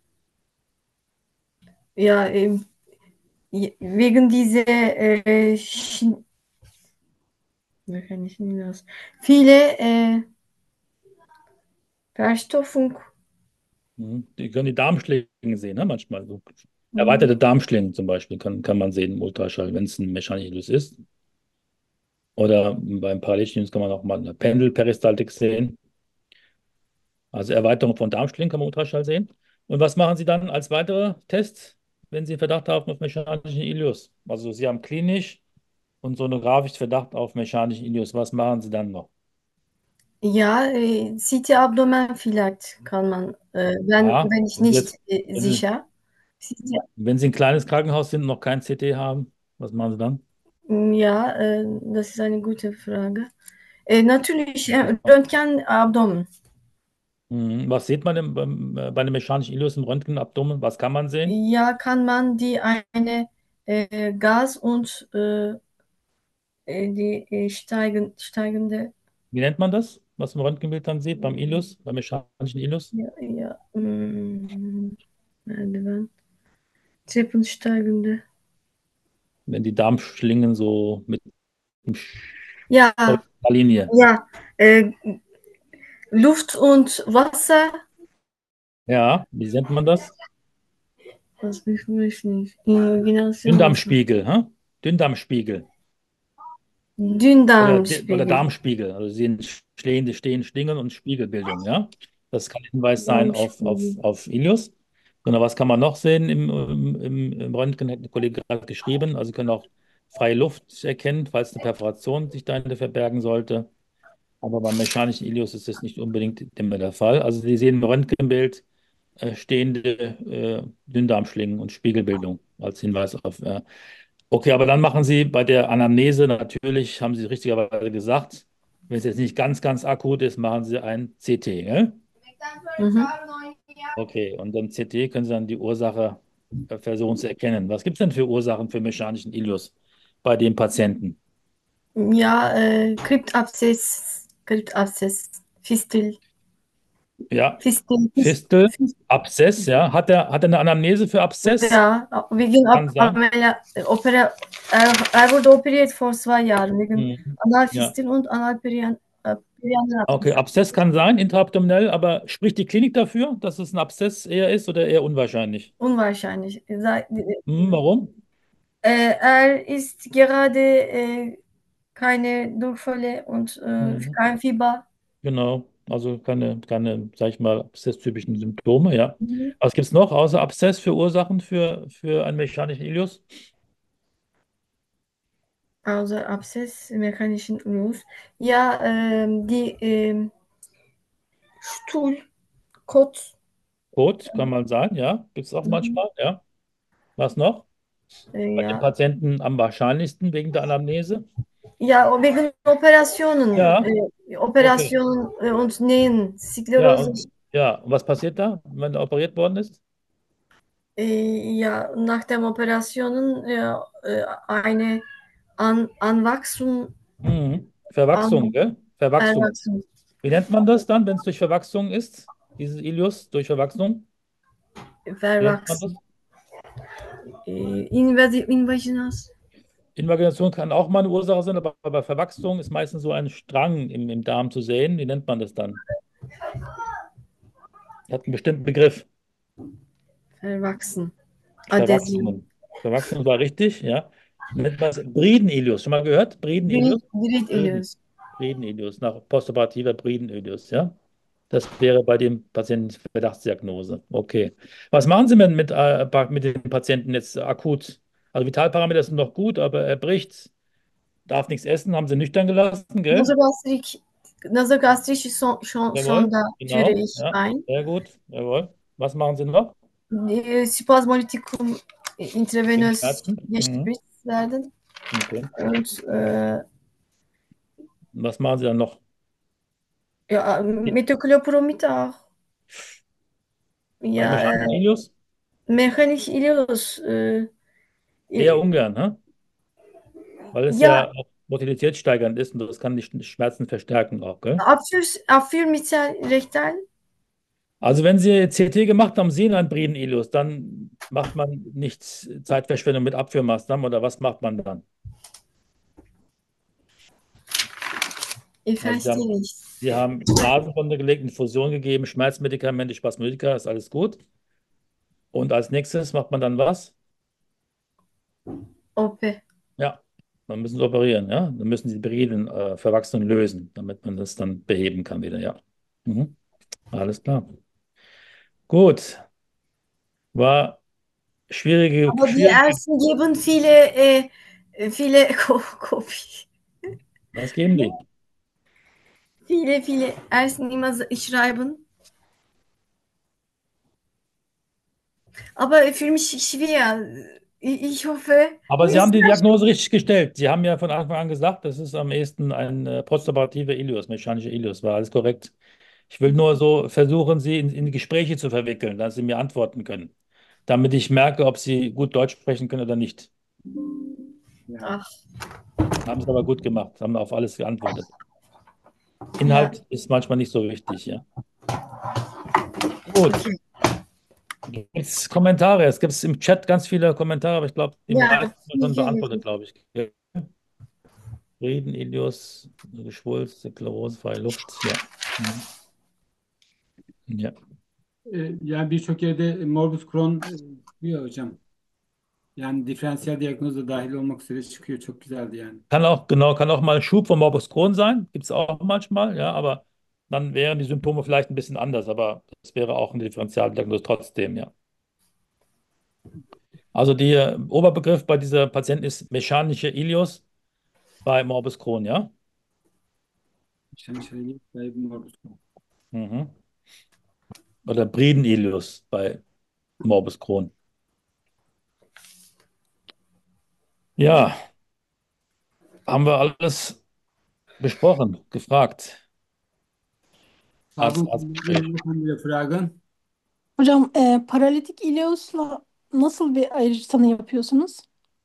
Ja, äh, wegen dieser äh, Sch- mechanischen Los. Viele äh, Verstoffung. Mhm. Die können die Darmschlingen sehen, ne? Manchmal. So Mhm. erweiterte Darmschlingen zum Beispiel kann, kann man sehen im Ultraschall, wenn es ein mechanischer Ilius ist. Oder beim Parallelischen kann man auch mal eine Pendelperistaltik sehen. Also Erweiterung von Darmschlingen kann man Ultraschall sehen. Und was machen Sie dann als weitere Tests, wenn Sie Verdacht haben auf mechanischen Ilius? Also Sie haben klinisch und sonografisch Verdacht auf mechanischen Ilius. Was machen Sie dann noch? Ja, äh, C T Abdomen vielleicht kann man, äh, wenn, Ja, wenn ich wenn Sie nicht jetzt, äh, wenn Sie, sicher. C T, wenn Sie ein kleines Krankenhaus sind und noch kein C T haben, was machen Sie dann? ja, äh, das ist eine gute Frage. Äh, natürlich äh, Röntgen Abdomen. Mhm. Was sieht man im, beim, äh, bei einem mechanischen Ilius im Röntgenabdomen? Was kann man sehen? Ja, kann man die eine äh, Gas und äh, äh, die äh, steigen, steigende, Wie nennt man das, was im Röntgenbild dann sieht, beim Ilius, beim mechanischen Ilius? ja, ja, mm, Merdiven, treppensteigende. Wenn die Darmschlingen so mit einem Ja, einer Linie. ja, äh, Luft und Wasser. Ja, wie nennt man das? Was ich weiß nicht. Imagination. Dünndarmspiegel, hä? Dünndarmspiegel oder, oder Dünndarmspiegel. Darmspiegel. Also sie sehen stehende, stehen Schlingen und Spiegelbildung, ja? Das kann ein Hinweis sein auf, auf, Darmspiegel. auf Ilius. Genau, was kann man noch sehen im, im, im, im Röntgen, hat ein Kollege gerade geschrieben. Also Sie können auch freie Luft erkennen, falls eine Perforation sich dahinter verbergen sollte. Aber beim mechanischen Ilius ist das nicht unbedingt immer der Fall. Also Sie sehen im Röntgenbild äh, stehende äh, Dünndarmschlingen und Spiegelbildung als Hinweis auf. Äh, okay, aber dann machen Sie bei der Anamnese natürlich, haben Sie richtigerweise gesagt, wenn es jetzt nicht ganz, ganz akut ist, machen Sie ein C T. Gell? Mhm. Okay, und im C T können Sie dann die Ursache äh, versuchen zu erkennen. Was gibt es denn für Ursachen für mechanischen Ilius bei dem Patienten? Ja, äh, Kryptabszess, Kryptabszess, Fistel, Ja, Fistel, Fistel, Fistel, Abszess, ja. Hat er, hat er eine Anamnese für Abszess? ja, wegen Ab Kann sein. Ameliyat, Opera, er, er wurde operiert vor zwei Jahren wegen Mhm. Ja. Analfistel und Analperian, äh, Okay, Perianeratum. Abszess kann sein, intraabdominell, aber spricht die Klinik dafür, dass es ein Abszess eher ist oder eher unwahrscheinlich? Unwahrscheinlich. Sei- Hm, warum? Äh, er ist gerade äh, keine Durchfälle und äh, Mhm. kein Fieber. Genau, also keine, keine, sag ich mal, Abszess-typischen Symptome, ja. Mhm. Was gibt es noch außer Abszess für Ursachen für, für einen mechanischen Ilius? Also Abszess, mechanischen Ulus. Ja, ähm, die ähm, Stuhl, Kot, Kot kann man sagen, ja. Gibt es auch mhm. manchmal, ja. Was noch? Äh, Bei den ja. Patienten am wahrscheinlichsten wegen der Anamnese? Ja, o wegen Operationen, Ja, äh, okay. Operationen äh, und Nähen, Ja, Sklerose. und, ja. Und was passiert da, wenn er operiert worden ist? Äh, ja, nach den Operationen ja, äh, eine An Anwachsung, Mhm. Verwachsung, an gell? Verwachsung. Verwachsung. Wie nennt man das dann, wenn es durch Verwachsung ist? Dieses Ileus durch Verwachsung? Wie nennt man das? Verwachsen. Äh, invasi invaginas. Invagination kann auch mal eine Ursache sein, aber bei Verwachsung ist meistens so ein Strang im, im Darm zu sehen. Wie nennt man das dann? Hat einen bestimmten Begriff. Verwachsen. Adäsion. Verwachsungen. Verwachsung war richtig, ja. Nennt man es Briden-Ileus. Schon mal gehört? Briden-Ileus? Briden- Grid Briden-Ileus, nach postoperativer Briden-Ileus, ja. Das wäre bei dem Patienten Verdachtsdiagnose. Okay. Was machen Sie denn mit, äh, mit dem Patienten jetzt akut? Also Vitalparameter sind noch gut, aber er bricht, darf nichts essen, haben Sie nüchtern gelassen, gell? Nasogastrik, nasogastrische son, son, Jawohl, Sonda führe genau, ich ja, ein. sehr gut, jawohl. Was machen Sie noch? Äh, Spasmolytikum äh, Gegen intravenös Schmerzen? Mhm. gespritzt werden. Okay. Und äh, Was machen Sie dann noch? ja, Metoclopromid auch. Bei Ja, mechanischen äh, Ilius? Mechanisch Ileus. Äh, Eher äh, ungern, hä? Weil es ja, ja auch motilität ist und das kann die Schmerzen verstärken auch, gell? Abführ, Abführ mittel rektal. Also wenn Sie C T gemacht haben, sehen einen Briden-Ilius, dann macht man nichts Zeitverschwendung mit Abführmaßnahmen oder was macht man dann? Ich Also Sie verstehe haben, nicht. Sie haben Nasenwunde gelegt, Infusion gegeben, Schmerzmedikamente, Spasmodika, ist alles gut. Und als nächstes macht man dann was? O P. Ja, dann müssen Sie operieren, ja. Dann müssen Sie die Briden, äh, Verwachsungen lösen, damit man das dann beheben kann wieder, ja. Mhm. Alles klar. Gut, war schwierige, Aber die schwierige. Ärzte geben viele, äh, viele Ko- Kopie. Was geben die? Viele, viele Ärzte immer so schreiben. Aber für mich schwer. Ich, ich hoffe, Aber Sie haben die Diagnose richtig gestellt. Sie haben ja von Anfang an gesagt, das ist am ehesten ein äh, postoperativer Ilius, mechanischer Ilius, war alles korrekt. Ich will nur so versuchen, Sie in, in die Gespräche zu verwickeln, dass Sie mir antworten können, damit ich merke, ob Sie gut Deutsch sprechen können oder nicht. Ja. ach, Haben Sie aber gut gemacht, haben auf alles geantwortet. ja, Inhalt ist manchmal nicht so wichtig, ja. Gut. okay. Gibt es Kommentare? Es gibt im Chat ganz viele Kommentare, aber ich glaube, die Ja, meisten sind schon viele, beantwortet, glaube ich. Frieden, Ilios, Geschwulst, Sklerose, freie Luft. Ja. Mhm. Ja. E, yani birçok yerde morbus Crohn e, çıkıyor hocam. Yani diferansiyel diagnoza dahil olmak üzere çıkıyor. Çok güzeldi yani. Kann auch, genau, kann auch mal ein Schub von Morbus Crohn sein. Gibt es auch manchmal, ja, aber dann wären die Symptome vielleicht ein bisschen anders, aber das wäre auch eine Differentialdiagnose trotzdem, ja. Also der Oberbegriff bei dieser Patientin ist mechanische Ilios bei Morbus Crohn, ja. Şen şöyle bir morbus Crohn. Mhm. Oder Briden-Ilius bei Morbus Crohn. Ja, haben wir alles besprochen, gefragt als Haben Erstgespräch. Sie noch andere Fragen? Hocam e, paralitik ileusla nasıl bir ayrıcı tanı yapıyorsunuz?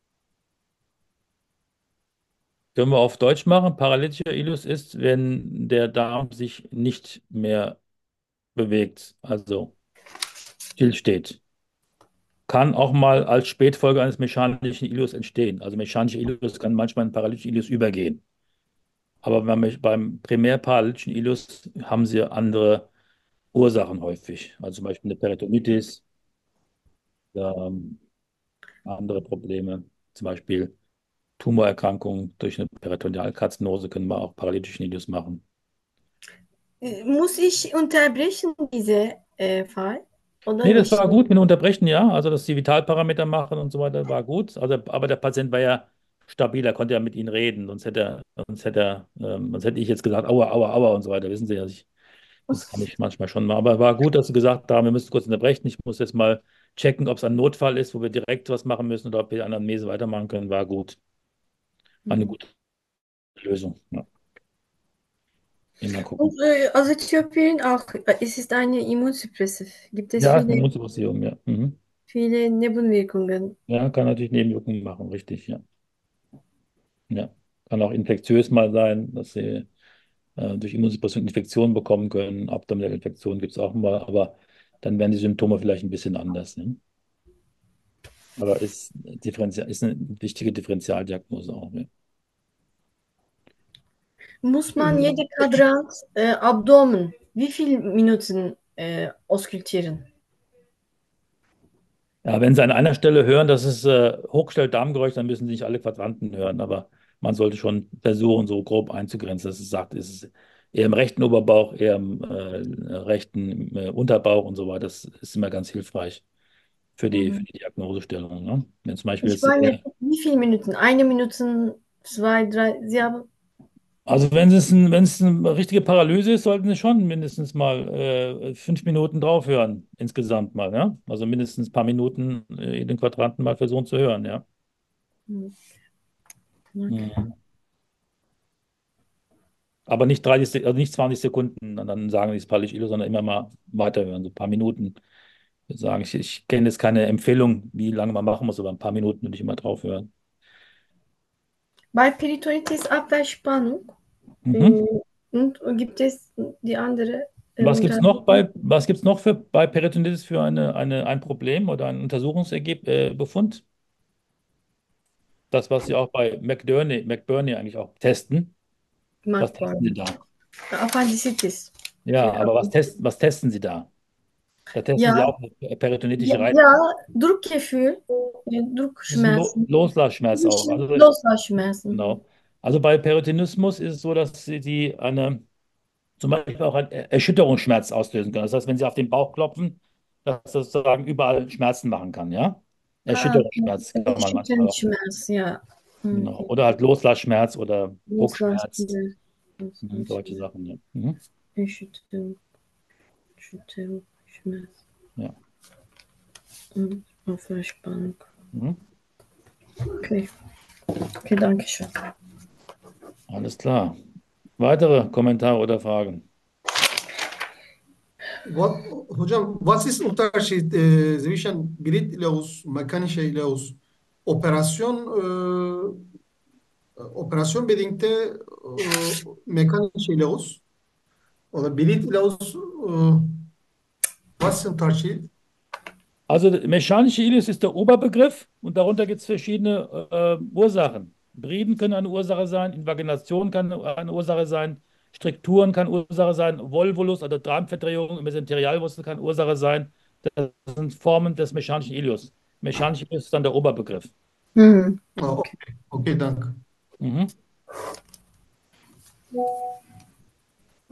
Können wir auf Deutsch machen? Paralytischer Ilus ist, wenn der Darm sich nicht mehr bewegt, also stillsteht. Kann auch mal als Spätfolge eines mechanischen Ilus entstehen. Also mechanischer Ilus kann manchmal in paralytischen Ilus übergehen. Aber beim, beim primärparalytischen Ilus haben sie andere Ursachen häufig. Also zum Beispiel eine Peritonitis, ähm, andere Probleme, zum Beispiel Tumorerkrankungen durch eine Peritonealkarzinose können wir auch paralytischen Ilus machen. Muss ich unterbrechen, diese äh, Fall? Oder Nee, das nicht? war gut mit dem Unterbrechen, ja. Also, dass die Vitalparameter machen und so weiter, war gut. Also, aber der Patient war ja stabil, er konnte ja mit Ihnen reden, sonst hätte er, sonst hätte er, ähm, sonst hätte ich jetzt gesagt, aua, aua, aua und so weiter. Wissen Sie ja, ich, das kann ich manchmal schon mal. Aber war gut, dass Sie gesagt haben, wir müssen kurz unterbrechen. Ich muss jetzt mal checken, ob es ein Notfall ist, wo wir direkt was machen müssen oder ob wir die Anamnese weitermachen können. War gut. War eine Mhm. gute Lösung. Ja. Immer gucken. Und äh, Azathiopirin auch, äh, es ist eine Immunsuppressiv. Gibt es Ja, ist eine viele, Immunsuppressierung, ja. Mhm. viele Nebenwirkungen? Ja, kann natürlich Nebenwirkungen machen, richtig, ja. Ja. Kann auch infektiös mal sein, dass Sie äh, durch Immunsuppression Infektionen bekommen können. Abdominelle Infektionen gibt es auch mal, aber dann werden die Symptome vielleicht ein bisschen anders. Ne? Aber ist, differenzial, ist eine wichtige Differentialdiagnose auch. Ne? Muss man jede Quadrant äh, Abdomen wie viele Minuten äh, auskultieren? Ja, wenn Sie an einer Stelle hören, dass es äh, Hochstell-Darmgeräusch, dann müssen Sie nicht alle Quadranten hören, aber man sollte schon versuchen, so grob einzugrenzen, dass es sagt, ist es eher im rechten Oberbauch, eher im äh, rechten äh, Unterbauch und so weiter. Das ist immer ganz hilfreich für die, für Mhm. die Diagnosestellung. Ne? Wenn zum Beispiel Ich jetzt meine, eher, wie viele Minuten? Eine Minute, zwei, drei. Sie haben. also wenn es ein, wenn es eine richtige Paralyse ist, sollten Sie schon mindestens mal äh, fünf Minuten drauf hören, insgesamt mal, ja? Also mindestens ein paar Minuten äh, in den Quadranten mal versuchen zu hören, ja. Mhm. Okay. Mhm. Aber nicht dreißig, Sek- also nicht zwanzig Sekunden und dann sagen die es Pallichilo, sondern immer mal weiterhören, so ein paar Minuten. Ich würde sagen, ich, ich kenne jetzt keine Empfehlung, wie lange man machen muss, aber ein paar Minuten würde ich immer drauf hören. Bei Peritonitis Abwehrspannung Mhm. äh, und gibt es die andere äh, Was gibt es Untersuchung? noch bei, was gibt's noch für, bei Peritonitis für eine, eine, ein Problem oder ein Untersuchungsergebnis, äh, Befund? Das, was Sie auch bei McBurney, McBurney eigentlich auch testen. Was testen Sie McBurn. da? Appendicitis. Ja, Für, aber was testen, was testen Sie da? Da testen Sie ja, auch ja, peritonitische ja, Reizung. Druckgefühl, ja, Das ist ein Lo Druckschmerzen, Loslassschmerz auch. zwischen Also Loslassschmerzen. genau. Also bei Peritonismus ist es so, dass sie die eine, zum Beispiel auch einen Erschütterungsschmerz auslösen können. Das heißt, wenn sie auf den Bauch klopfen, dass das sozusagen überall Schmerzen machen kann, ja? Ah, Erschütterungsschmerz kann man manchmal erschütternd auch. Schmerz, ja. Hm. Genau. Oder halt Loslassschmerz oder Druckschmerz, Loslassen. mhm, solche Loslassen. Sachen. Ja. Mhm. Erschütterung, Erschütterung, Schmerz. Ja. Und Aufwärtsspannung. Mhm. Okay. Okay, danke schön. Alles klar. Weitere Kommentare oder Fragen? What, hocam, what is unterschied e, zwischen Bildlaus, mechanische Laus? Operasyon e, operasyon bedingte e, mechanische Laus oder Bildlaus, e, was ist Unterschied? Also mechanische Ileus ist der Oberbegriff und darunter gibt es verschiedene äh, Ursachen. Briden können eine Ursache sein, Invagination kann eine Ursache sein, Strikturen kann Ursache sein, Volvulus oder Darmverdrehung im Mesenterialwurzel kann Ursache sein. Das sind Formen des mechanischen Ileus. Mechanische Ileus ist dann der Oberbegriff. Hm. Ah, okay, okay, danke. Mhm.